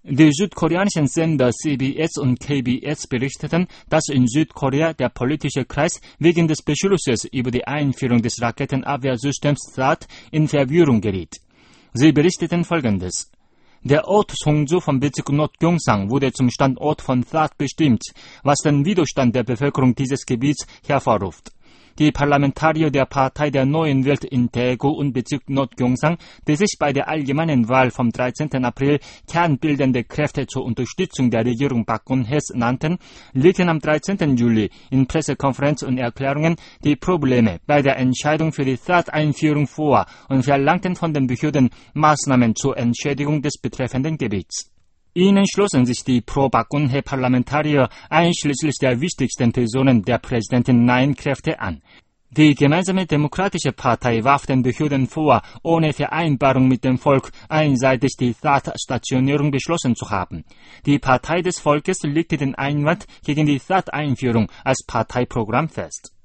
Die südkoreanischen Sender CBS und KBS berichteten, dass in Südkorea der politische Kreis wegen des Beschlusses über die Einführung des Raketenabwehrsystems THAAD in Verwirrung geriet. Sie berichteten Folgendes. Der Ort Songju vom Bezirk Nordgyeongsang wurde zum Standort von THAAD bestimmt, was den Widerstand der Bevölkerung dieses Gebiets hervorruft. Die Parlamentarier der Partei der Neuen Welt in Daegu und Bezirk Nordgyeongsang, die sich bei der allgemeinen Wahl vom 13. April kernbildende Kräfte zur Unterstützung der Regierung Park Geun-hye's nannten, legten am 13. Juli in Pressekonferenz und Erklärungen die Probleme bei der Entscheidung für die THAAD-Einführung vor und verlangten von den Behörden Maßnahmen zur Entschädigung des betreffenden Gebiets. Ihnen schlossen sich die Pro-Park Geun-hye-Parlamentarier einschließlich der wichtigsten Personen der Präsidentin Nein-Kräfte an. Die gemeinsame Demokratische Partei warf den Behörden vor, ohne Vereinbarung mit dem Volk einseitig die THAAD-Stationierung beschlossen zu haben. Die Partei des Volkes legte den Einwand gegen die THAAD-Einführung als Parteiprogramm fest.